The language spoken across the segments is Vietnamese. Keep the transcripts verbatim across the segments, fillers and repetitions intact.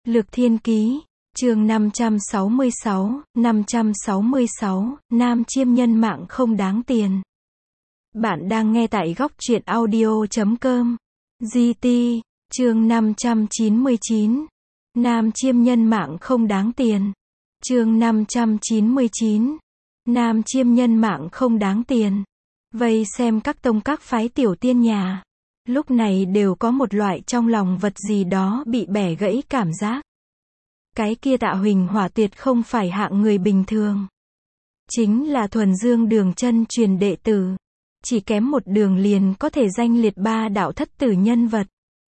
Lược Thiên Ký, chương năm trăm sáu mươi sáu, năm trăm sáu mươi sáu, nam chiêm nhân mạng không đáng tiền. Bạn đang nghe tại góc truyện audio chấm com. giê tê, chương năm trăm chín mươi chín. Nam chiêm nhân mạng không đáng tiền. Chương năm trăm chín mươi chín. Nam chiêm nhân mạng không đáng tiền. Vây xem các tông các phái tiểu tiên nhà. Lúc này đều có một loại trong lòng vật gì đó bị bẻ gãy cảm giác. Cái kia Tạ Huỳnh Hỏa tuyệt không phải hạng người bình thường. Chính là thuần dương đường chân truyền đệ tử. Chỉ kém một đường liền có thể danh liệt ba đạo thất tử nhân vật.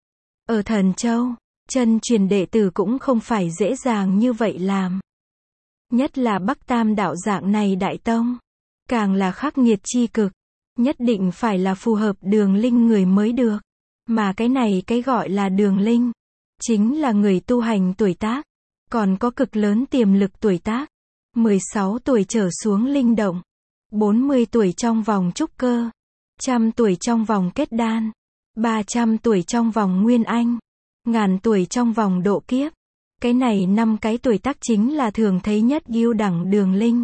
Ở Thần Châu, chân truyền đệ tử cũng không phải dễ dàng như vậy làm. Nhất là Bắc Tam đạo dạng này đại tông. Càng là khắc nghiệt chi cực. Nhất định phải là phù hợp đường linh người mới được. Mà cái này cái gọi là đường linh. Chính là người tu hành tuổi tác. Còn có cực lớn tiềm lực tuổi tác. mười sáu tuổi trở xuống linh động. bốn mươi tuổi trong vòng trúc cơ. một trăm tuổi trong vòng kết đan. ba trăm tuổi trong vòng nguyên anh. Ngàn tuổi trong vòng độ kiếp. Cái này năm cái tuổi tác chính là thường thấy nhất yêu đẳng đường linh.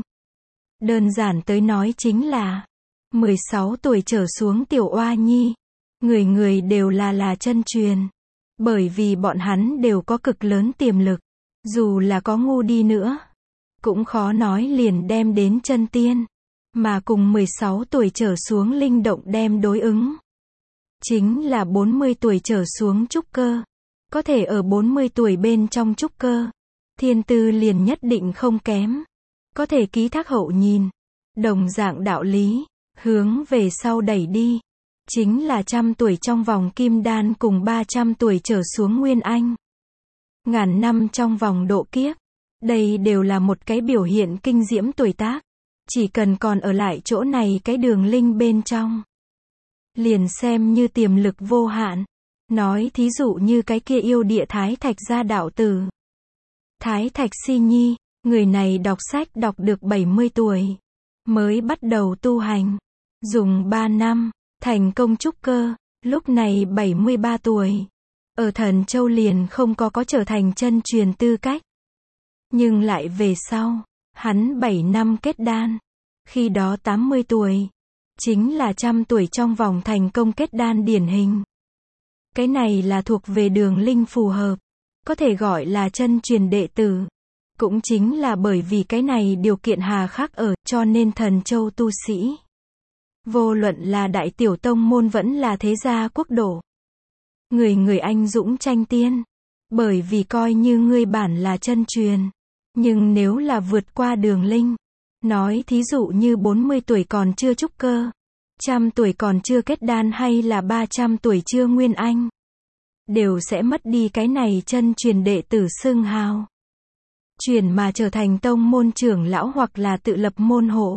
Đơn giản tới nói chính là mười sáu tuổi trở xuống tiểu oa nhi. Người người đều là là chân truyền. Bởi vì bọn hắn đều có cực lớn tiềm lực. Dù là có ngu đi nữa. Cũng khó nói liền đem đến chân tiên. Mà cùng mười sáu tuổi trở xuống linh động đem đối ứng. Chính là bốn mươi tuổi trở xuống trúc cơ. Có thể ở bốn mươi tuổi bên trong trúc cơ. Thiên tư liền nhất định không kém. Có thể ký thác hậu nhìn. Đồng dạng đạo lý. Hướng về sau đẩy đi. Chính là trăm tuổi trong vòng kim đan cùng ba trăm tuổi trở xuống nguyên anh. Ngàn năm trong vòng độ kiếp. Đây đều là một cái biểu hiện kinh diễm tuổi tác. Chỉ cần còn ở lại chỗ này cái đường linh bên trong. Liền xem như tiềm lực vô hạn. Nói thí dụ như cái kia yêu địa Thái Thạch gia đạo tử. Thái Thạch Si Nhi, người này đọc sách đọc được bảy mươi tuổi. Mới bắt đầu tu hành. Dùng ba năm, thành công trúc cơ, lúc này bảy mươi ba tuổi. Ở Thần Châu liền không có có trở thành chân truyền tư cách. Nhưng lại về sau, hắn bảy năm kết đan. Khi đó tám mươi tuổi. Chính là trăm tuổi trong vòng thành công kết đan điển hình. Cái này là thuộc về đường linh phù hợp. Có thể gọi là chân truyền đệ tử. Cũng chính là bởi vì cái này điều kiện hà khắc ở, cho nên Thần Châu tu sĩ. Vô luận là đại tiểu tông môn vẫn là thế gia quốc độ. Người người anh dũng tranh tiên. Bởi vì coi như ngươi bản là chân truyền. Nhưng nếu là vượt qua đường linh. Nói thí dụ như bốn mươi tuổi còn chưa trúc cơ. Trăm tuổi còn chưa kết đan hay là ba trăm tuổi chưa nguyên anh. Đều sẽ mất đi cái này chân truyền đệ tử xưng hào. Chuyển mà trở thành tông môn trưởng lão hoặc là tự lập môn hộ.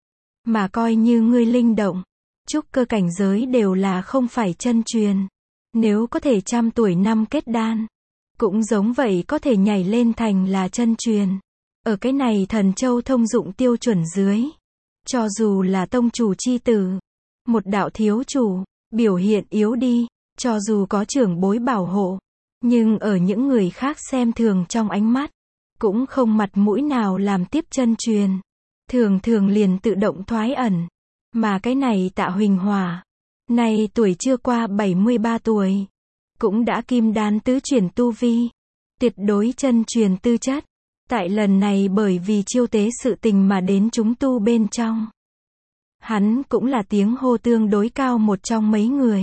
Mà coi như ngươi linh động. Trúc cơ cảnh giới đều là không phải chân truyền. Nếu có thể trăm tuổi năm kết đan. Cũng giống vậy có thể nhảy lên thành là chân truyền. Ở cái này Thần Châu thông dụng tiêu chuẩn dưới. Cho dù là tông chủ chi tử. Một đạo thiếu chủ. Biểu hiện yếu đi. Cho dù có trưởng bối bảo hộ. Nhưng ở những người khác xem thường trong ánh mắt. Cũng không mặt mũi nào làm tiếp chân truyền. Thường thường liền tự động thoái ẩn. Mà cái này Tạ Huỳnh Hỏa. Nay tuổi chưa qua bảy mươi ba tuổi. Cũng đã kim đan tứ chuyển tu vi. Tuyệt đối chân truyền tư chất. Tại lần này bởi vì chiêu tế sự tình mà đến chúng tu bên trong. Hắn cũng là tiếng hô tương đối cao một trong mấy người.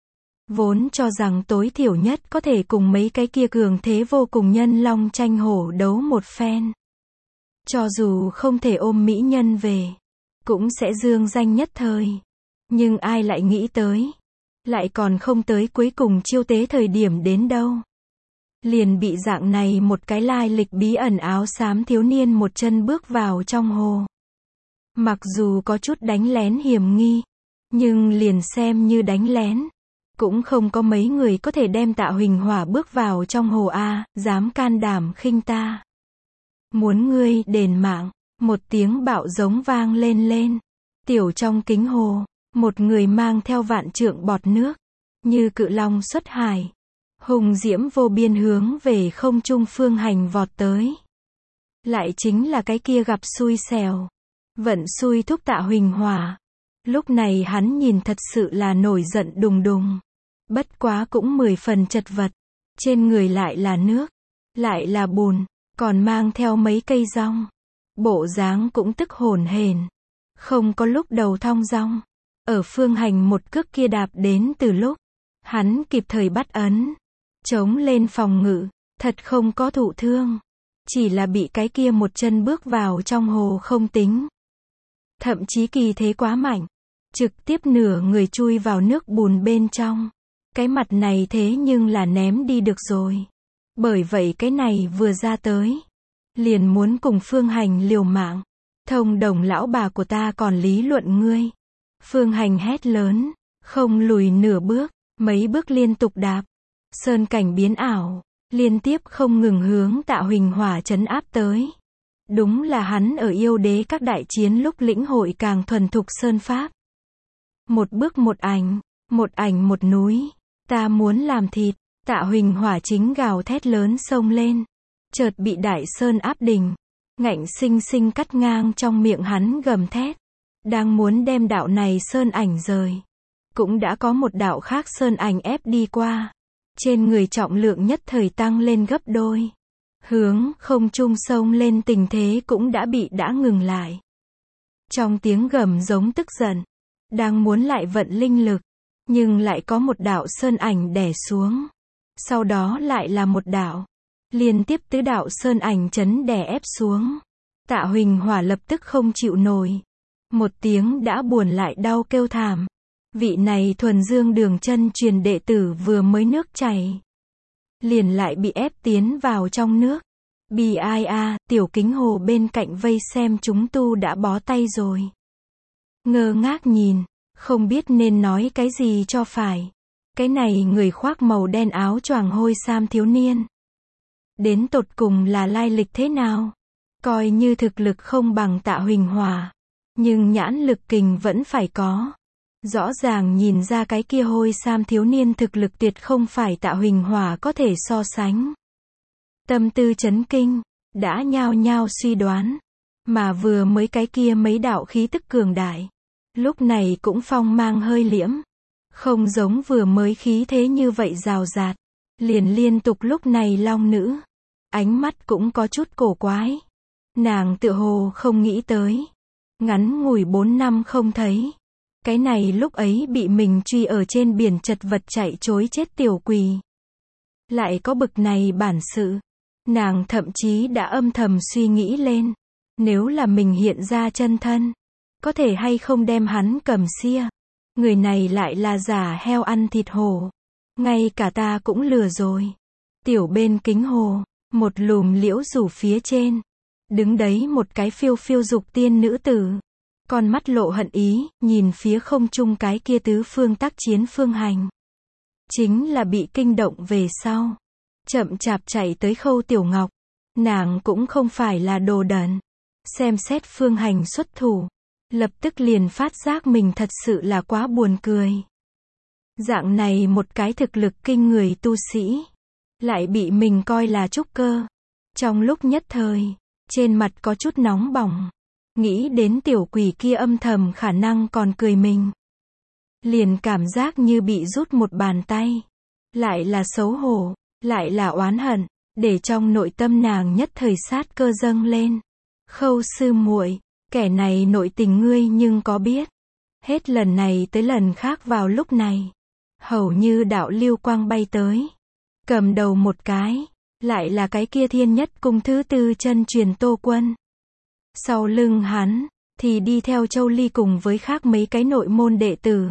Vốn cho rằng tối thiểu nhất có thể cùng mấy cái kia cường thế vô cùng nhân long tranh hổ đấu một phen. Cho dù không thể ôm mỹ nhân về. Cũng sẽ dương danh nhất thời. Nhưng ai lại nghĩ tới. Lại còn không tới cuối cùng chiêu tế thời điểm đến đâu. Liền bị dạng này một cái lai lịch bí ẩn áo xám thiếu niên một chân bước vào trong hồ. Mặc dù có chút đánh lén hiểm nghi. Nhưng liền xem như đánh lén. Cũng không có mấy người có thể đem Tạ Huỳnh Hỏa bước vào trong hồ a, dám can đảm khinh ta. Muốn ngươi đền mạng. Một tiếng bạo giống vang lên lên. Tiểu trong kính hồ. Một người mang theo vạn trượng bọt nước. Như cự long xuất hải. hùng diễm vô biên hướng về không trung Phương Hành vọt tới. Lại chính là cái kia gặp xui xẻo, vận xui thúc Tạ Huỳnh Hỏa. Lúc này hắn nhìn thật sự là nổi giận đùng đùng. Bất quá cũng mười phần chật vật. Trên người lại là nước, lại là bùn, còn mang theo mấy cây rong. Bộ dáng cũng tức hổn hển. Không có lúc đầu thong dong. Ở Phương Hành một cước kia đạp đến từ lúc hắn kịp thời bắt ấn, chống lên phòng ngự, thật không có thụ thương. Chỉ là bị cái kia một chân bước vào trong hồ không tính. Thậm chí kỳ thế quá mạnh, trực tiếp nửa người chui vào nước bùn bên trong. Cái mặt này thế nhưng là ném đi được rồi. Bởi vậy cái này vừa ra tới, liền muốn cùng Phương Hành liều mạng. Thông đồng lão bà của ta còn lý luận ngươi. Phương Hành hét lớn, không lùi nửa bước, mấy bước liên tục đạp. Sơn cảnh biến ảo, liên tiếp không ngừng hướng Tạ Huỳnh Hỏa trấn áp tới. Đúng là hắn ở yêu đế các đại chiến lúc lĩnh hội càng thuần thục sơn pháp. Một bước một ảnh, một ảnh một núi. Ta muốn làm thịt. Tạ Huỳnh Hỏa chính gào thét lớn xông lên. Chợt bị đại sơn áp đỉnh. Ngạnh sinh sinh cắt ngang trong miệng hắn gầm thét. Đang muốn đem đạo này sơn ảnh rời. Cũng đã có một đạo khác sơn ảnh ép đi qua. Trên người trọng lượng nhất thời tăng lên gấp đôi. Hướng không trung sông lên tình thế cũng đã bị đã ngừng lại. Trong tiếng gầm giống tức giận. Đang muốn lại vận linh lực. Nhưng lại có một đạo sơn ảnh đè xuống. Sau đó lại là một đạo. Liên tiếp tứ đạo sơn ảnh chấn đè ép xuống. Tạ Huỳnh Hỏa lập tức không chịu nổi. Một tiếng đã buồn lại đau kêu thảm. Vị này thuần dương đường chân truyền đệ tử vừa mới nước chảy. Liền lại bị ép tiến vào trong nước. Bi ai a, tiểu kính hồ bên cạnh vây xem chúng tu đã bó tay rồi. Ngơ ngác nhìn, không biết nên nói cái gì cho phải. Cái này người khoác màu đen áo choàng hôi sam thiếu niên. Đến tột cùng là lai lịch thế nào? Coi như thực lực không bằng Tạ Huỳnh Hỏa. Nhưng nhãn lực kình vẫn phải có. Rõ ràng nhìn ra cái kia hôi sam thiếu niên thực lực tuyệt không phải Tạ Huỳnh Hỏa có thể so sánh. Tâm tư chấn kinh, đã nhao nhao suy đoán. Mà vừa mới cái kia mấy đạo khí tức cường đại. Lúc này cũng phong mang hơi liễm. Không giống vừa mới khí thế như vậy rào rạt. Liền liên tục lúc này long nữ. Ánh mắt cũng có chút cổ quái. Nàng tựa hồ không nghĩ tới. Ngắn ngủi bốn năm không thấy. Cái này lúc ấy bị mình truy ở trên biển chật vật chạy trối chết tiểu quỷ. Lại có bực này bản sự. Nàng thậm chí đã âm thầm suy nghĩ lên. Nếu là mình hiện ra chân thân. Có thể hay không đem hắn cầm xia. Người này lại là giả heo ăn thịt hổ. Ngay cả ta cũng lừa rồi. Tiểu bên kính hồ. Một lùm liễu rủ phía trên. Đứng đấy một cái phiêu phiêu dục tiên nữ tử. Con mắt lộ hận ý, nhìn phía không trung cái kia tứ phương tác chiến Phương Hành. Chính là bị kinh động về sau. Chậm chạp chạy tới Khâu Tiểu Ngọc. Nàng cũng không phải là đồ đần. Xem xét Phương Hành xuất thủ. Lập tức liền phát giác mình thật sự là quá buồn cười. Dạng này một cái thực lực kinh người tu sĩ. Lại bị mình coi là trúc cơ. Trong lúc nhất thời, trên mặt có chút nóng bỏng. Nghĩ đến tiểu quỷ kia âm thầm khả năng còn cười mình. Liền cảm giác như bị rút một bàn tay. Lại là xấu hổ, lại là oán hận, để trong nội tâm nàng nhất thời sát cơ dâng lên. Khâu sư muội, kẻ này nội tình ngươi nhưng có biết. Hết lần này tới lần khác vào lúc này. Hầu như đạo lưu quang bay tới. Cầm đầu một cái. Lại là cái kia thiên nhất cung thứ tư chân truyền Tô Quân. Sau lưng hắn, thì đi theo Châu Ly cùng với khác mấy cái nội môn đệ tử.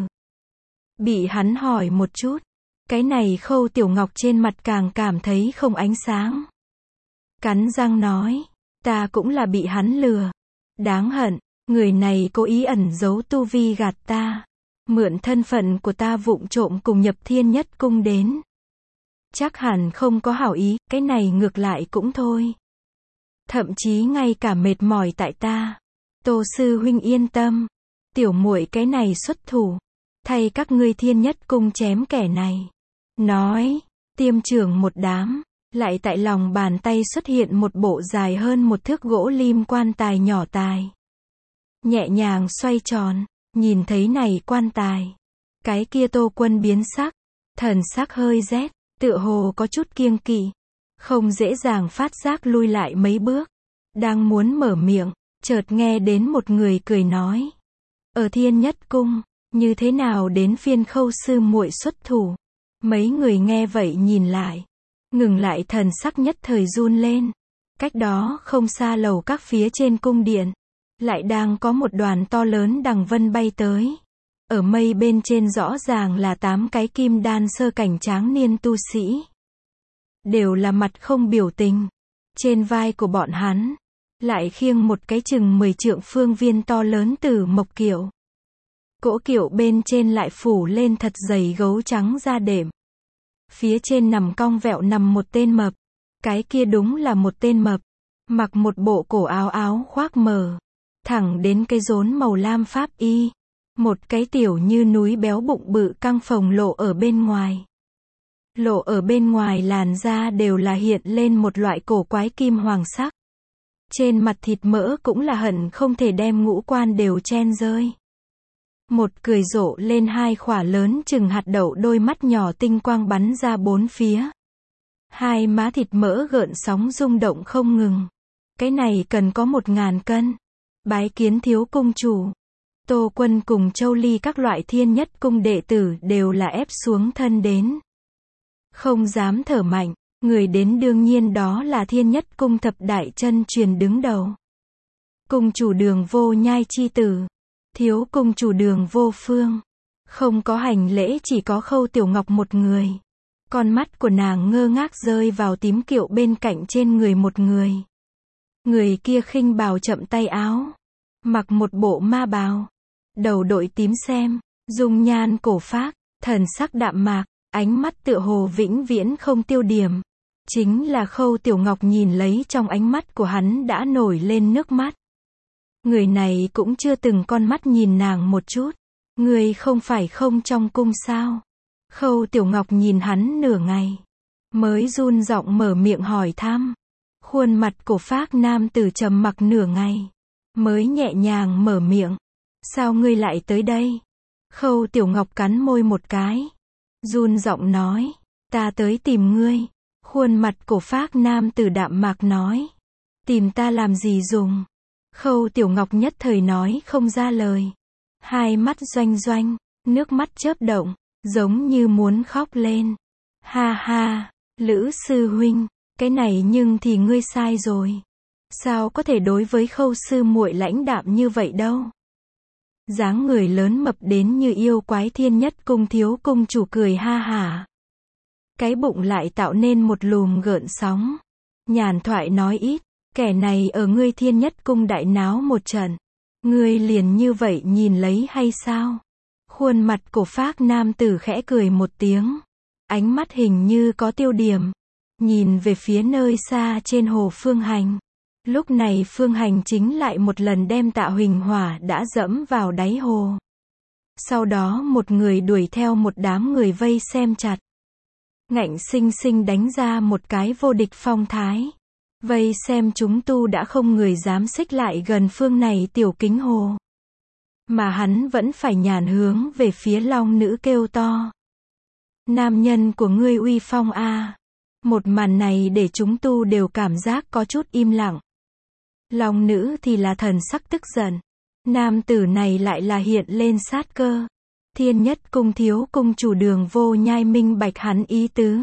Bị hắn hỏi một chút. Cái này Khâu Tiểu Ngọc trên mặt càng cảm thấy không ánh sáng. Cắn răng nói. Ta cũng là bị hắn lừa. Đáng hận, người này cố ý ẩn giấu tu vi gạt ta. Mượn thân phận của ta vụng trộm cùng nhập thiên nhất cung đến. Chắc hẳn không có hảo ý, cái này ngược lại cũng thôi. Thậm chí ngay cả mệt mỏi tại ta. Tô sư huynh yên tâm. Tiểu muội cái này xuất thủ. Thay các ngươi thiên nhất cung chém kẻ này. Nói, tiêm trưởng một đám, lại tại lòng bàn tay xuất hiện một bộ dài hơn một thước gỗ lim quan tài nhỏ tài. Nhẹ nhàng xoay tròn, nhìn thấy này quan tài. Cái kia Tô Quân biến sắc, thần sắc hơi rét, tựa hồ có chút kiêng kỵ, không dễ dàng phát giác lui lại mấy bước. Đang muốn mở miệng, chợt nghe đến một người cười nói. Ở Thiên Nhất Cung, như thế nào đến phiên Khâu sư muội xuất thủ? Mấy người nghe vậy nhìn lại, ngừng lại thần sắc nhất thời run lên. Cách đó không xa lầu các phía trên cung điện, lại đang có một đoàn to lớn đằng vân bay tới. Ở mây bên trên rõ ràng là tám cái kim đan sơ cảnh tráng niên tu sĩ. Đều là mặt không biểu tình. Trên vai của bọn hắn, lại khiêng một cái chừng mười trượng phương viên to lớn từ mộc kiệu. Cỗ kiệu bên trên lại phủ lên thật dày gấu trắng da đệm. Phía trên nằm cong vẹo nằm một tên mập. Cái kia đúng là một tên mập. Mặc một bộ cổ áo áo khoác mờ. Thẳng đến cái rốn màu lam pháp y. Một cái tiểu như núi béo bụng bự căng phồng lộ ở bên ngoài. Lộ ở bên ngoài làn da đều là hiện lên một loại cổ quái kim hoàng sắc. Trên mặt thịt mỡ cũng là hận không thể đem ngũ quan đều chen rơi. Một cười rộ lên hai khỏa lớn chừng hạt đậu đôi mắt nhỏ tinh quang bắn ra bốn phía. Hai má thịt mỡ gợn sóng rung động không ngừng. Cái này cần có một ngàn cân. Bái kiến thiếu cung chủ. Tô Quân cùng Châu Ly các loại Thiên Nhất Cung đệ tử đều là ép xuống thân đến. Không dám thở mạnh, người đến đương nhiên đó là Thiên Nhất Cung thập đại chân truyền đứng đầu. Cung chủ Đường Vô Nhai chi tử, thiếu cung chủ Đường Vô Phương. Không có hành lễ, chỉ có Khâu Tiểu Ngọc một người. Con mắt của nàng ngơ ngác rơi vào tím kiệu bên cạnh trên người một người. Người kia khinh bào chậm tay áo, mặc một bộ ma bào, đầu đội tím xem, dung nhan cổ phác, thần sắc đạm mạc, ánh mắt tựa hồ vĩnh viễn không tiêu điểm. Chính là Khâu Tiểu Ngọc nhìn lấy trong ánh mắt của hắn đã nổi lên nước mắt. Người này cũng chưa từng con mắt nhìn nàng một chút. Người không phải không trong cung sao? Khâu Tiểu Ngọc nhìn hắn nửa ngày, mới run giọng mở miệng hỏi thăm. Khuôn mặt cổ phác nam tử trầm mặc nửa ngày, mới nhẹ nhàng mở miệng. Sao ngươi lại tới đây? Khâu Tiểu Ngọc cắn môi một cái, run giọng nói. Ta tới tìm ngươi. Khuôn mặt cổ phác nam tử đạm mạc nói. Tìm ta làm gì dùng? Khâu Tiểu Ngọc nhất thời nói không ra lời. Hai mắt doanh doanh, nước mắt chớp động, giống như muốn khóc lên. Ha ha, Lữ sư huynh, cái này nhưng thì ngươi sai rồi. Sao có thể đối với Khâu sư muội lãnh đạm như vậy đâu? Dáng người lớn mập đến như yêu quái Thiên Nhất Cung thiếu cung chủ cười ha hả. Cái bụng lại tạo nên một lùm gợn sóng. Nhàn thoại nói ít, kẻ này ở ngươi Thiên Nhất Cung đại náo một trận. Ngươi liền như vậy nhìn lấy hay sao? Khuôn mặt cổ phác nam tử khẽ cười một tiếng. Ánh mắt hình như có tiêu điểm. Nhìn về phía nơi xa trên hồ Phương Hành. Lúc này Phương Hành chính lại một lần đem Tạ Huỳnh Hỏa đã dẫm vào đáy hồ. Sau đó một người đuổi theo một đám người vây xem chặt. Ngạnh sinh sinh đánh ra một cái vô địch phong thái. Vây xem chúng tu đã không người dám xích lại gần phương này tiểu kính hồ. Mà hắn vẫn phải nhàn hướng về phía long nữ kêu to. Nam nhân của ngươi uy phong a. Một màn này để chúng tu đều cảm giác có chút im lặng. Long nữ thì là thần sắc tức giận. Nam tử này lại là hiện lên sát cơ. Thiên Nhất Cung thiếu cung chủ Đường Vô Nhai minh bạch hắn ý tứ.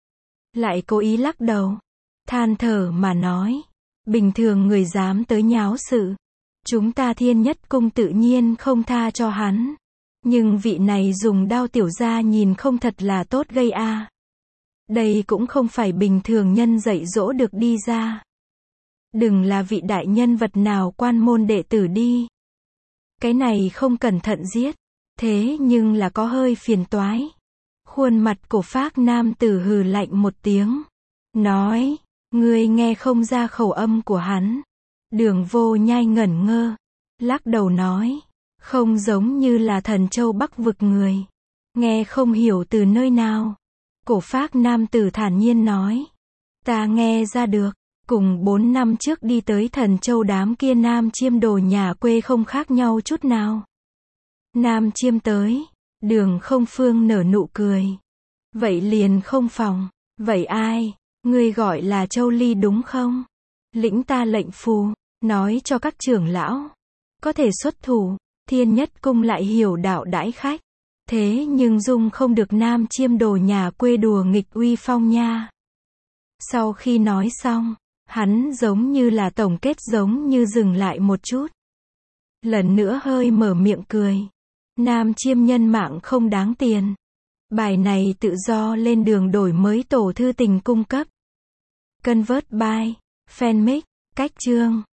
Lại cố ý lắc đầu. Than thở mà nói. Bình thường người dám tới nháo sự. Chúng ta Thiên Nhất Cung tự nhiên không tha cho hắn. Nhưng vị này dùng đao tiểu gia nhìn không thật là tốt gây a. À. Đây cũng không phải bình thường nhân dạy dỗ được đi ra. Đừng là vị đại nhân vật nào quan môn đệ tử đi. Cái này không cẩn thận giết. Thế nhưng là có hơi phiền toái. Khuôn mặt cổ phác nam tử hừ lạnh một tiếng. Nói, ngươi nghe không ra khẩu âm của hắn. Đường Vô Nhai ngẩn ngơ. Lắc đầu nói, không giống như là Thần Châu Bắc vực người. Nghe không hiểu từ nơi nào. Cổ phác nam tử thản nhiên nói. Ta nghe ra được, cùng bốn năm trước đi tới Thần Châu đám kia nam chiêm đồ nhà quê không khác nhau chút nào. Nam chiêm tới, Đường Không Phương nở nụ cười. Vậy liền không phòng, vậy ai, ngươi gọi là Châu Ly đúng không? Lĩnh ta lệnh phù, nói cho các trưởng lão, có thể xuất thủ, Thiên Nhất Cung lại hiểu đạo đãi khách. Thế nhưng dung không được nam chiêm đồ nhà quê đùa nghịch uy phong nha. Sau khi nói xong, hắn giống như là tổng kết giống như dừng lại một chút. Lần nữa hơi mở miệng cười. Nam chiêm nhân mạng không đáng tiền. Bài này tự do lên đường đổi mới tổ thư tình cung cấp. Convert by Fanmic, cách chương.